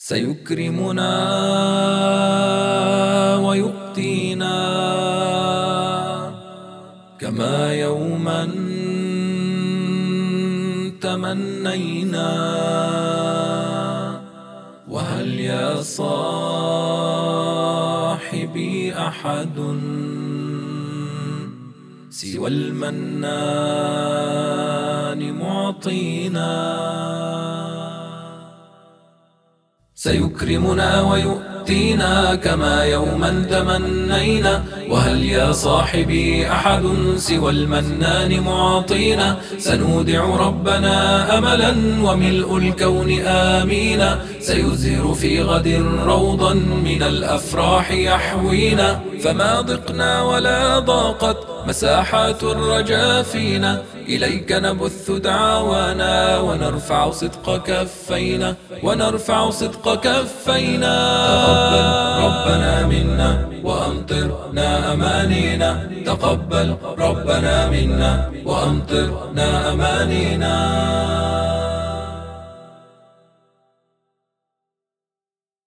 سيكرمنا ويؤتينا كما يوما تمنينا. وهل يا صاحبي أحد سوى المنان معطينا؟ سيكرمنا ويؤتينا كما يوما تمنينا. وهل يا صاحبي أحد سوى المنان معطينا؟ سنودع ربنا أملا وملء الكون آمينا. سيزهر في غد روضا من الأفراح يحوينا. فما ضقنا ولا ضاقت مساحات الرجا فينا. إليك نبث دعوانا ونرفع صدق كفينا. تقبل ربنا منا وأمطرنا أمانينا. تقبل ربنا منا وأمطرنا أمانينا.